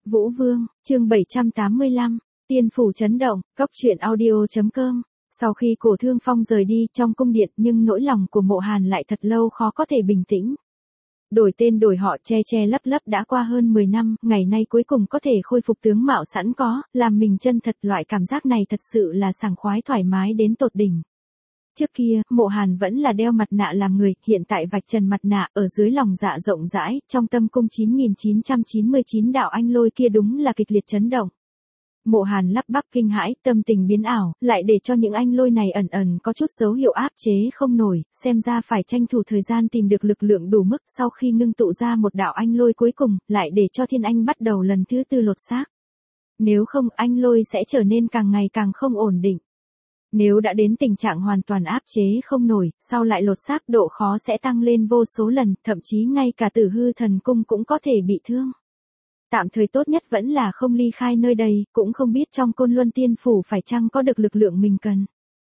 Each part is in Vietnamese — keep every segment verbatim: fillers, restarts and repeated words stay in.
Vũ Vương, chương bảy trăm tám mươi lăm, Tiên phủ chấn động, cốc truyện audio chấm com. Sau khi Cổ Thương Phong rời đi trong cung điện nhưng nỗi lòng của Mộ Hàn lại thật lâu khó có thể bình tĩnh. Đổi tên đổi họ che che lấp lấp đã qua hơn mười năm, ngày nay cuối cùng có thể khôi phục tướng mạo sẵn có, làm mình chân thật, loại cảm giác này thật sự là sảng khoái thoải mái đến tột đỉnh. Trước kia, Mộ Hàn vẫn là đeo mặt nạ làm người, hiện tại vạch trần mặt nạ, ở dưới lòng dạ rộng rãi, trong tâm cung chín nghìn chín trăm chín mươi chín đạo anh lôi kia đúng là kịch liệt chấn động. Mộ Hàn lắp bắp kinh hãi, tâm tình biến ảo, lại để cho những anh lôi này ẩn ẩn có chút dấu hiệu áp chế không nổi, xem ra phải tranh thủ thời gian tìm được lực lượng đủ mức. Sau khi ngưng tụ ra một đạo anh lôi cuối cùng, lại để cho thiên anh bắt đầu lần thứ tư lột xác. Nếu không, anh lôi sẽ trở nên càng ngày càng không ổn định. Nếu đã đến tình trạng hoàn toàn áp chế không nổi, sau lại lột xác độ khó sẽ tăng lên vô số lần, thậm chí ngay cả Tử Hư Thần Cung cũng có thể bị thương. Tạm thời tốt nhất vẫn là không ly khai nơi đây, cũng không biết trong Côn Luân Tiên Phủ phải chăng có được lực lượng mình cần.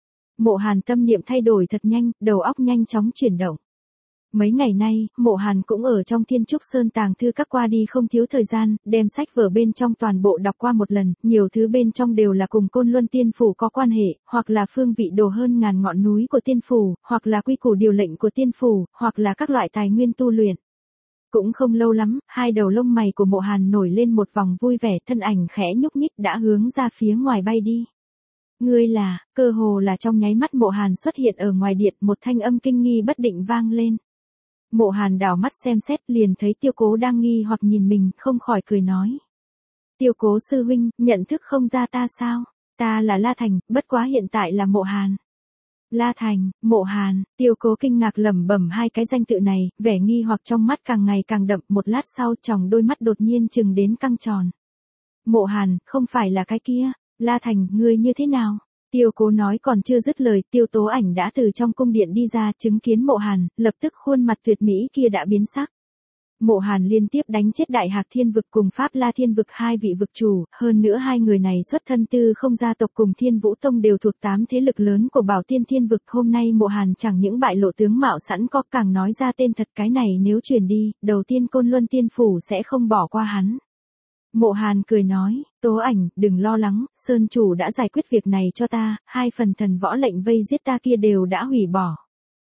Mộ Hàn tâm niệm thay đổi thật nhanh, đầu óc nhanh chóng chuyển động. Mấy ngày nay, Mộ Hàn cũng ở trong Thiên Trúc Sơn tàng thư các qua đi không thiếu thời gian, đem sách vở bên trong toàn bộ đọc qua một lần, nhiều thứ bên trong đều là cùng Côn Luân Tiên Phủ có quan hệ, hoặc là phương vị đồ hơn ngàn ngọn núi của Tiên Phủ, hoặc là quy củ điều lệnh của Tiên Phủ, hoặc là các loại tài nguyên tu luyện. Cũng không lâu lắm, hai đầu lông mày của Mộ Hàn nổi lên một vòng vui vẻ, thân ảnh khẽ nhúc nhích đã hướng ra phía ngoài bay đi. Ngươi là, cơ hồ là trong nháy mắt Mộ Hàn xuất hiện ở ngoài điện, một thanh âm kinh nghi bất định vang lên. Mộ Hàn đảo mắt xem xét liền thấy Tiêu Cố đang nghi hoặc nhìn mình, không khỏi cười nói. Tiêu Cố sư huynh, nhận thức không ra ta sao? Ta là La Thành, bất quá hiện tại là Mộ Hàn. La Thành, Mộ Hàn, Tiêu Cố kinh ngạc lẩm bẩm hai cái danh tự này, vẻ nghi hoặc trong mắt càng ngày càng đậm, một lát sau tròng đôi mắt đột nhiên chừng đến căng tròn. Mộ Hàn, không phải là cái kia, La Thành, ngươi như thế nào? Tiêu Cố nói còn chưa dứt lời, Tiêu Tố Ảnh đã từ trong cung điện đi ra, chứng kiến Mộ Hàn, lập tức khuôn mặt tuyệt mỹ kia đã biến sắc. Mộ Hàn liên tiếp đánh chết Đại Hạc Thiên Vực cùng Pháp La Thiên Vực hai vị vực chủ, hơn nữa hai người này xuất thân Tư Không gia tộc cùng Thiên Vũ Tông đều thuộc tám thế lực lớn của Bảo Tiên Thiên Vực. Hôm nay Mộ Hàn chẳng những bại lộ tướng mạo sẵn có, càng nói ra tên thật, cái này nếu truyền đi, đầu tiên Côn Luân Tiên Phủ sẽ không bỏ qua hắn. Mộ Hàn cười nói, Tố Ảnh, đừng lo lắng, Sơn chủ đã giải quyết việc này cho ta, hai phần thần võ lệnh vây giết ta kia đều đã hủy bỏ.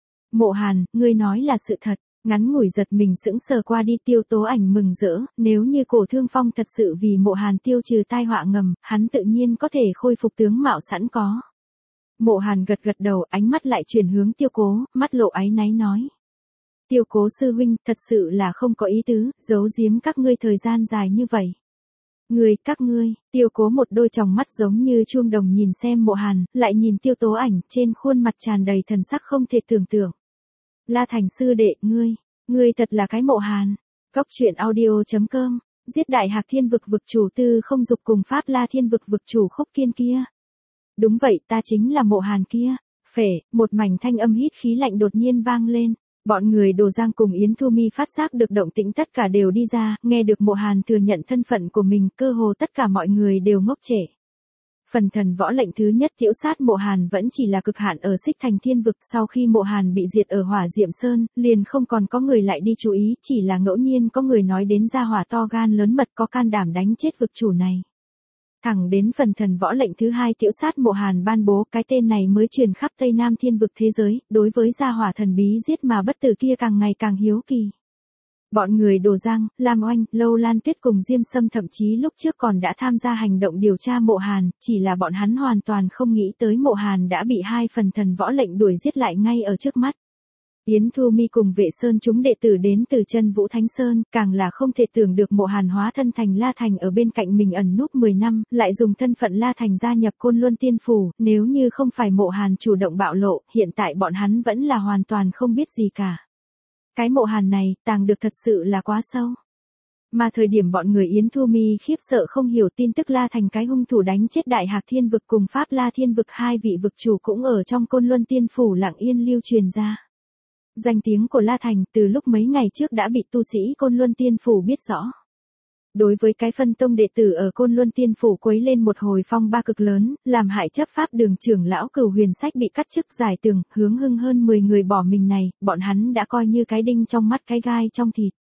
Mộ Hàn, ngươi nói là sự thật. Ngắn ngủi giật mình sững sờ qua đi, Tiêu Tố Ảnh mừng rỡ, nếu như Cổ Thương Phong thật sự vì Mộ Hàn tiêu trừ tai họa ngầm, hắn tự nhiên có thể khôi phục tướng mạo sẵn có. Mộ Hàn gật gật đầu, ánh mắt lại chuyển hướng Tiêu Cố, mắt lộ áy náy nói. Tiêu Cố sư huynh, thật sự là không có ý tứ, giấu giếm các ngươi thời gian dài như vậy. Ngươi, các ngươi, Tiêu Cố một đôi tròng mắt giống như chuông đồng nhìn xem Mộ Hàn, lại nhìn Tiêu Tố Ảnh, trên khuôn mặt tràn đầy thần sắc không thể tưởng tượng. La Thành sư đệ, ngươi, ngươi thật là cái Mộ Hàn. Cốc truyện audio chấm com, giết Đại Hạc Thiên Vực vực chủ Tư Không Dục cùng Pháp La Thiên Vực vực chủ Khúc Kiên kia. Đúng vậy, ta chính là Mộ Hàn kia. Phể, một mảnh thanh âm hít khí lạnh đột nhiên vang lên. Bọn người Đồ Giang cùng Yến Thu Mi phát giác được động tĩnh tất cả đều đi ra, nghe được Mộ Hàn thừa nhận thân phận của mình, cơ hồ tất cả mọi người đều ngốc trệ. Phần thần võ lệnh thứ nhất tiễu sát Mộ Hàn vẫn chỉ là cực hạn ở Xích Thành Thiên Vực, sau khi Mộ Hàn bị diệt ở Hỏa Diệm Sơn, liền không còn có người lại đi chú ý, chỉ là ngẫu nhiên có người nói đến gia hỏa to gan lớn mật có can đảm đánh chết vực chủ này. Thẳng đến phần thần võ lệnh thứ hai tiễu sát Mộ Hàn ban bố, cái tên này mới truyền khắp Tây Nam Thiên Vực thế giới, đối với gia hỏa thần bí giết mà bất tử kia càng ngày càng hiếu kỳ. Bọn người Đồ Giang, Lam Oanh, Lâu Lan Tuyết cùng Diêm Sâm thậm chí lúc trước còn đã tham gia hành động điều tra Mộ Hàn, chỉ là bọn hắn hoàn toàn không nghĩ tới Mộ Hàn đã bị hai phần thần võ lệnh đuổi giết lại ngay ở trước mắt. Yến Thu Mi cùng Vệ Sơn chúng đệ tử đến từ Chân Vũ Thánh Sơn, càng là không thể tưởng được Mộ Hàn hóa thân thành La Thành ở bên cạnh mình ẩn núp mười năm, lại dùng thân phận La Thành gia nhập Côn Luân Tiên Phủ, nếu như không phải Mộ Hàn chủ động bạo lộ, hiện tại bọn hắn vẫn là hoàn toàn không biết gì cả. Cái Mộ Hàn này, tàng được thật sự là quá sâu. Mà thời điểm bọn người Yến Thu Mi khiếp sợ không hiểu tin tức La Thành cái hung thủ đánh chết Đại Hạc Thiên Vực cùng Pháp La Thiên Vực hai vị vực chủ cũng ở trong Côn Luân Tiên Phủ lặng yên lưu truyền ra. Danh tiếng của La Thành từ lúc mấy ngày trước đã bị tu sĩ Côn Luân Tiên Phủ biết rõ. Đối với cái phân tông đệ tử ở Côn Luân Tiên Phủ quấy lên một hồi phong ba cực lớn, làm hại chấp pháp đường trưởng lão Cửu Huyền Sách bị cắt chức giải tường, hướng hưng hơn mười người bỏ mình này, bọn hắn đã coi như cái đinh trong mắt cái gai trong thịt.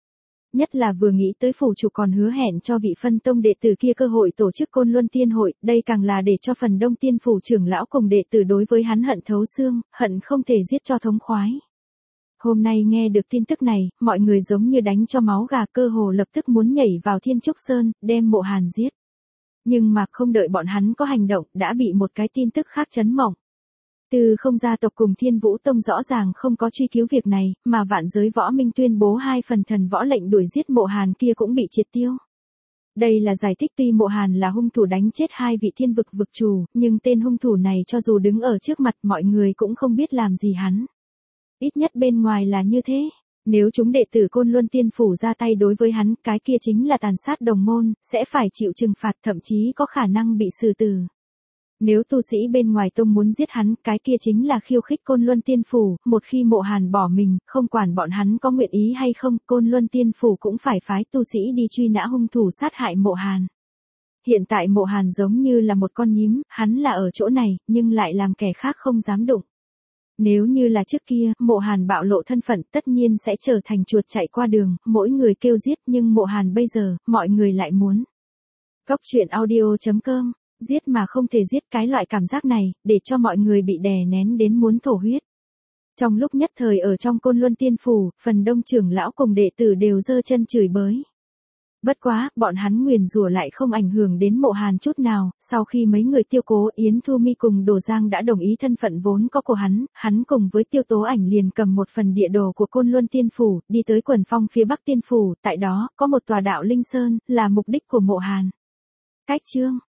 Nhất là vừa nghĩ tới phủ chủ còn hứa hẹn cho vị phân tông đệ tử kia cơ hội tổ chức Côn Luân Tiên hội, đây càng là để cho phần đông tiên phủ trưởng lão cùng đệ tử đối với hắn hận thấu xương, hận không thể giết cho thống khoái. Hôm nay nghe được tin tức này, mọi người giống như đánh cho máu gà, cơ hồ lập tức muốn nhảy vào Thiên Trúc Sơn, đem Mộ Hàn giết. Nhưng mà không đợi bọn hắn có hành động, đã bị một cái tin tức khác chấn mộng. Từ Không gia tộc cùng Thiên Vũ Tông rõ ràng không có truy cứu việc này, mà Vạn Giới Võ Minh tuyên bố hai phần thần võ lệnh đuổi giết Mộ Hàn kia cũng bị triệt tiêu. Đây là giải thích tuy Mộ Hàn là hung thủ đánh chết hai vị thiên vực vực chủ, nhưng tên hung thủ này cho dù đứng ở trước mặt mọi người cũng không biết làm gì hắn. Ít nhất bên ngoài là như thế. Nếu chúng đệ tử Côn Luân Tiên phủ ra tay đối với hắn, cái kia chính là tàn sát đồng môn, sẽ phải chịu trừng phạt, thậm chí có khả năng bị xử tử. Nếu tu sĩ bên ngoài tông muốn giết hắn, cái kia chính là khiêu khích Côn Luân Tiên phủ, một khi Mộ Hàn bỏ mình, không quản bọn hắn có nguyện ý hay không, Côn Luân Tiên phủ cũng phải phái tu sĩ đi truy nã hung thủ sát hại Mộ Hàn. Hiện tại Mộ Hàn giống như là một con nhím, hắn là ở chỗ này, nhưng lại làm kẻ khác không dám đụng. Nếu như là trước kia, Mộ Hàn bạo lộ thân phận tất nhiên sẽ trở thành chuột chạy qua đường, mỗi người kêu giết, nhưng Mộ Hàn bây giờ, mọi người lại muốn. Góc truyện audio chấm com, giết mà không thể giết, cái loại cảm giác này, để cho mọi người bị đè nén đến muốn thổ huyết. Trong lúc nhất thời ở trong Côn Luân Tiên phủ, phần đông trưởng lão cùng đệ tử đều giơ chân chửi bới. Bất quá, bọn hắn nguyền rủa lại không ảnh hưởng đến Mộ Hàn chút nào, sau khi mấy người Tiêu Cố, Yến Thu Mi cùng Đồ Giang đã đồng ý thân phận vốn có của hắn, hắn cùng với Tiêu Tố Ảnh liền cầm một phần địa đồ của Côn Luân Tiên phủ, đi tới quần phong phía Bắc Tiên phủ, tại đó, có một tòa đạo Linh Sơn, là mục đích của Mộ Hàn. Cách chương